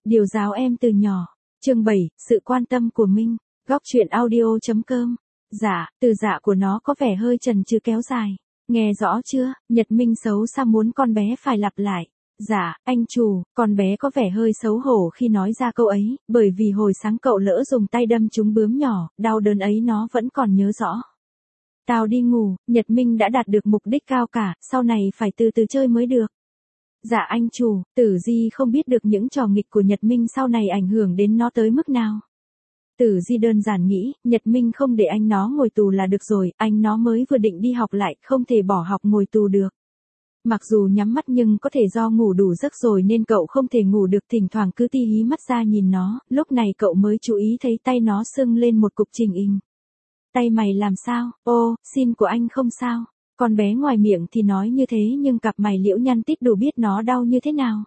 Điều giáo em từ nhỏ. Chương 7, sự quan tâm của Minh. Góc truyện audio.com. Dạ, từ dạ của nó có vẻ hơi chần chừ kéo dài. Nghe rõ chưa? Nhật Minh xấu xa muốn con bé phải lặp lại. Dạ, anh chủ, con bé có vẻ hơi xấu hổ khi nói ra câu ấy, bởi vì hồi sáng cậu lỡ dùng tay đâm trúng bướm nhỏ, đau đớn ấy nó vẫn còn nhớ rõ. Tao đi ngủ, Nhật Minh đã đạt được mục đích cao cả, sau này phải từ từ chơi mới được. Dạ anh chủ, Tử Di không biết được những trò nghịch của Nhật Minh sau này ảnh hưởng đến nó tới mức nào. Tử Di đơn giản nghĩ, Nhật Minh không để anh nó ngồi tù là được rồi, anh nó mới vừa định đi học lại, không thể bỏ học ngồi tù được. Mặc dù nhắm mắt nhưng có thể do ngủ đủ giấc rồi nên cậu không thể ngủ được, thỉnh thoảng cứ ti hí mắt ra nhìn nó, lúc này cậu mới chú ý thấy tay nó sưng lên một cục trình hình. Tay mày làm sao? Ô, xin của anh không sao. Con bé ngoài miệng thì nói như thế nhưng cặp mày liễu nhăn tít đủ biết nó đau như thế nào.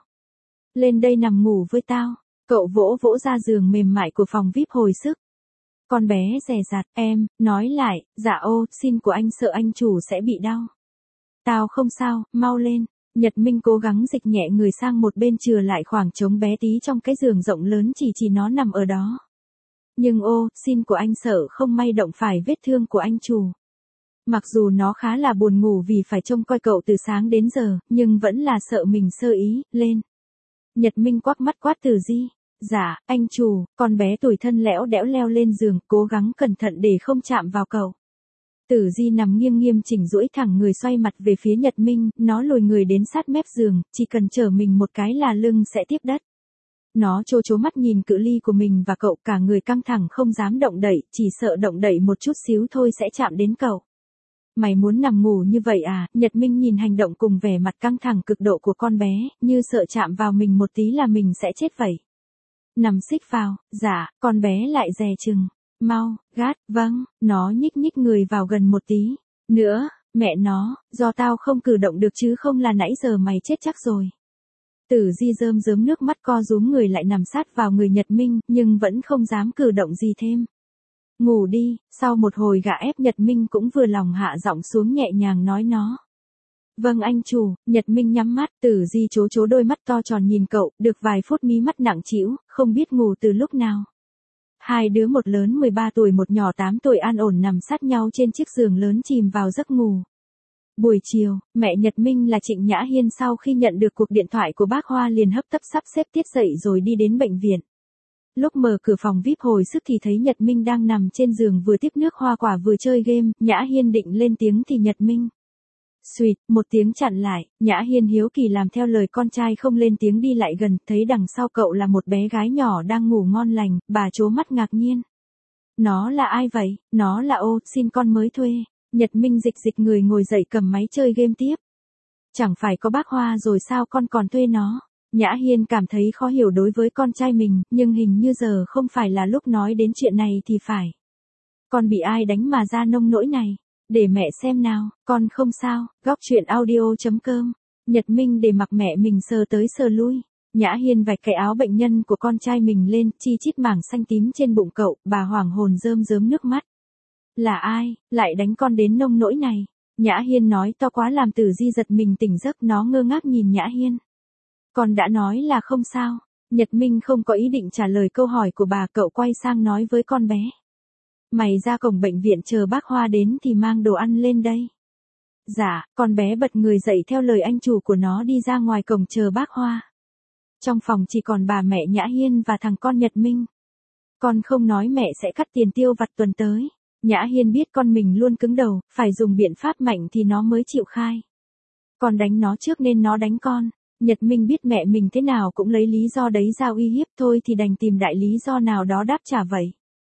Lên đây nằm ngủ với tao. Cậu vỗ vỗ ra giường mềm mại của phòng VIP hồi sức. Con bé dè dặt, em, nói lại, dạ ô, xin của anh sợ anh chủ sẽ bị đau. Tao không sao, mau lên. Nhật Minh cố gắng dịch nhẹ người sang một bên chừa lại khoảng trống bé tí trong cái giường rộng lớn chỉ nó nằm ở đó. Nhưng ô, xin của anh sợ không may động phải vết thương của anh chủ. Mặc dù nó khá là buồn ngủ vì phải trông coi cậu từ sáng đến giờ, nhưng vẫn là sợ mình sơ ý, lên. Nhật Minh quắc mắt quát Tử Di. Dạ, anh chủ, con bé tủi thân lẽo đẽo leo lên giường, cố gắng cẩn thận để không chạm vào cậu. Tử Di nằm nghiêng nghiêm chỉnh duỗi thẳng người xoay mặt về phía Nhật Minh, nó lùi người đến sát mép giường, chỉ cần trở mình một cái là lưng sẽ tiếp đất. Nó trố trố mắt nhìn cự ly của mình và cậu, cả người căng thẳng không dám động đậy, chỉ sợ động đậy một chút xíu thôi sẽ chạm đến cậu. Mày muốn nằm ngủ như vậy à? Nhật Minh nhìn hành động cùng vẻ mặt căng thẳng cực độ của con bé, như sợ chạm vào mình một tí là mình sẽ chết vậy. Nằm xích vào, dạ, con bé lại dè chừng. Mau, gát, vâng, nó nhích nhích người vào gần một tí. Nữa, mẹ nó, do tao không cử động được chứ không là nãy giờ mày chết chắc rồi. Tử Di rơm rớm nước mắt co rúm người lại nằm sát vào người Nhật Minh, nhưng vẫn không dám cử động gì thêm. Ngủ đi, sau một hồi gạ ép Nhật Minh cũng vừa lòng hạ giọng xuống nhẹ nhàng nói nó. Vâng anh chủ, Nhật Minh nhắm mắt, Tử Di chố chố đôi mắt to tròn nhìn cậu, được vài phút mí mắt nặng trĩu, không biết ngủ từ lúc nào. Hai đứa một lớn 13 tuổi một nhỏ 8 tuổi an ổn nằm sát nhau trên chiếc giường lớn chìm vào giấc ngủ. Buổi chiều, mẹ Nhật Minh là Trịnh Nhã Hiên sau khi nhận được cuộc điện thoại của bác Hoa liền hấp tấp sắp xếp tiết dậy rồi đi đến bệnh viện. Lúc mở cửa phòng VIP hồi sức thì thấy Nhật Minh đang nằm trên giường vừa tiếp nước hoa quả vừa chơi game, Nhã Hiên định lên tiếng thì Nhật Minh. Xuyệt, một tiếng chặn lại, Nhã Hiên hiếu kỳ làm theo lời con trai không lên tiếng đi lại gần, thấy đằng sau cậu là một bé gái nhỏ đang ngủ ngon lành, bà trố mắt ngạc nhiên. Nó là ai vậy? Nó là ô, xin con mới thuê. Nhật Minh dịch dịch người ngồi dậy cầm máy chơi game tiếp. Chẳng phải có bác Hoa rồi sao con còn thuê nó? Nhã Hiên cảm thấy khó hiểu đối với con trai mình, nhưng hình như giờ không phải là lúc nói đến chuyện này thì phải. Con bị ai đánh mà ra nông nỗi này? Để mẹ xem nào, con không sao. Góc truyện audio.com. Nhật Minh để mặc mẹ mình sờ tới sờ lui. Nhã Hiên vạch cái áo bệnh nhân của con trai mình lên, chi chít mảng xanh tím trên bụng cậu, bà hoảng hồn rơm rớm nước mắt. Là ai, lại đánh con đến nông nỗi này? Nhã Hiên nói to quá làm Tử Di giật mình tỉnh giấc, nó ngơ ngác nhìn Nhã Hiên. Con đã nói là không sao. Nhật Minh không có ý định trả lời câu hỏi của bà, cậu quay sang nói với con bé. Mày ra cổng bệnh viện chờ bác Hoa đến thì mang đồ ăn lên đây. Dạ, con bé bật người dậy theo lời anh chủ của nó đi ra ngoài cổng chờ bác Hoa. Trong phòng chỉ còn bà mẹ Nhã Hiên và thằng con Nhật Minh. Con không nói mẹ sẽ cắt tiền tiêu vặt tuần tới. Nhã Hiên biết con mình luôn cứng đầu, phải dùng biện pháp mạnh thì nó mới chịu khai. Con đánh nó trước nên nó đánh con. Nhật Minh biết mẹ mình thế nào cũng lấy lý do đấy ra uy hiếp thôi thì đành tìm đại lý do nào đó đáp trả vậy.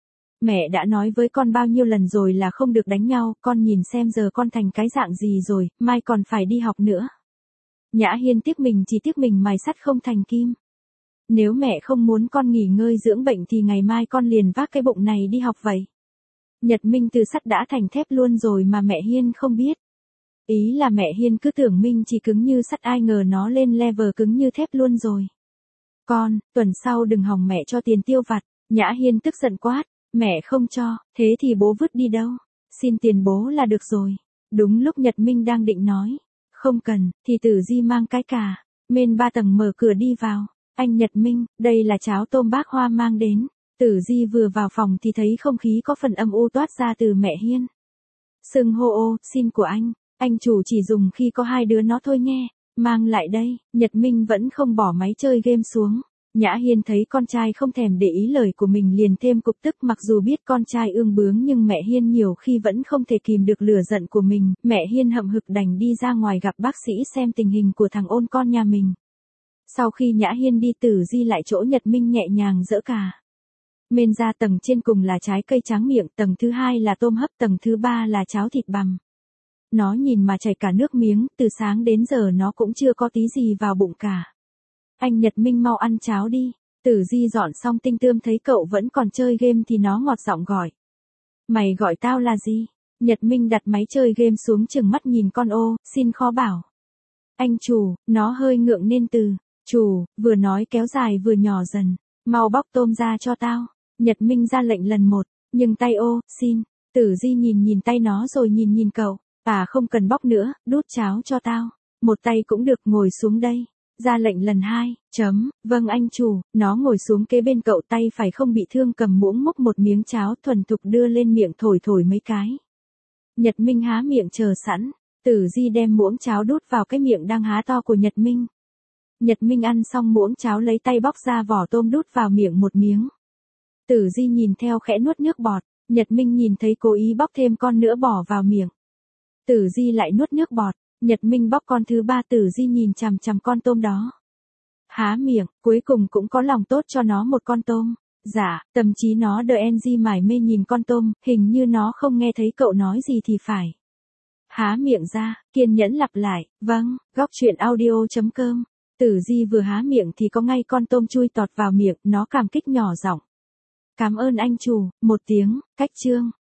Mẹ đã nói với con bao nhiêu lần rồi là không được đánh nhau, con nhìn xem giờ con thành cái dạng gì rồi, mai còn phải đi học nữa. Nhã Hiên tiếc mình chỉ tiếc mình mài sắt không thành kim. Nếu mẹ không muốn con nghỉ ngơi dưỡng bệnh thì ngày mai con liền vác cái bụng này đi học vậy. Nhật Minh từ sắt đã thành thép luôn rồi mà mẹ Hiên không biết. Ý là mẹ Hiên cứ tưởng Minh chỉ cứng như sắt, ai ngờ nó lên level cứng như thép luôn rồi. Con, tuần sau đừng hòng mẹ cho tiền tiêu vặt. Nhã Hiên tức giận quát. Mẹ không cho, thế thì bố vứt đi đâu? Xin tiền bố là được rồi. Đúng lúc Nhật Minh đang định nói. Không cần, thì Tử Di mang cái cà. Mên 3 tầng mở cửa đi vào. Anh Nhật Minh, đây là cháo tôm bác Hoa mang đến. Tử Di vừa vào phòng thì thấy không khí có phần âm u toát ra từ mẹ Hiên. Xưng hô ô, xin của anh chủ chỉ dùng khi có hai đứa nó thôi nghe, mang lại đây. Nhật Minh vẫn không bỏ máy chơi game xuống. Nhã Hiên thấy con trai không thèm để ý lời của mình liền thêm cục tức, mặc dù biết con trai ương bướng nhưng mẹ Hiên nhiều khi vẫn không thể kìm được lửa giận của mình. Mẹ Hiên hậm hực đành đi ra ngoài gặp bác sĩ xem tình hình của thằng ôn con nhà mình. Sau khi Nhã Hiên đi, Tử Di lại chỗ Nhật Minh nhẹ nhàng dỡ cả. Men ra tầng trên cùng là trái cây tráng miệng, tầng thứ hai là tôm hấp, tầng thứ ba là cháo thịt bằm. Nó nhìn mà chảy cả nước miếng, từ sáng đến giờ nó cũng chưa có tí gì vào bụng cả. Anh Nhật Minh mau ăn cháo đi. Tử Di dọn xong tinh tươm thấy cậu vẫn còn chơi game thì nó ngọt giọng gọi. Mày gọi tao là gì? Nhật Minh đặt máy chơi game xuống chừng mắt nhìn con ô, xin khó bảo. Anh chủ, nó hơi ngượng nên từ chủ, vừa nói kéo dài vừa nhỏ dần. Mau bóc tôm ra cho tao. Nhật Minh ra lệnh lần một, nhưng tay ô, xin. Tử Di nhìn tay nó rồi nhìn cậu. Không cần bóc nữa, đút cháo cho tao. Một tay cũng được, ngồi xuống đây. Ra lệnh lần hai, vâng anh chủ. Nó ngồi xuống kế bên cậu, tay phải không bị thương cầm muỗng múc một miếng cháo thuần thục đưa lên miệng thổi mấy cái. Nhật Minh há miệng chờ sẵn. Tử Di đem muỗng cháo đút vào cái miệng đang há to của Nhật Minh. Nhật Minh ăn xong muỗng cháo lấy tay bóc ra vỏ tôm đút vào miệng một miếng. Tử Di nhìn theo khẽ nuốt nước bọt. Nhật Minh nhìn thấy cố ý bóc thêm con nữa bỏ vào miệng. Tử Di lại nuốt nước bọt. Nhật Minh bóc con thứ ba. Tử Di nhìn chằm chằm con tôm đó. Há miệng, cuối cùng cũng có lòng tốt cho nó một con tôm. Dạ, tâm trí nó DNG mải mê nhìn con tôm, hình như nó không nghe thấy cậu nói gì thì phải. Há miệng ra, kiên nhẫn lặp lại, vâng, góc truyện audio.com. Tử Di vừa há miệng thì có ngay con tôm chui tọt vào miệng, nó cảm kích nhỏ giọng. Cảm ơn anh chủ, một tiếng, cách chương.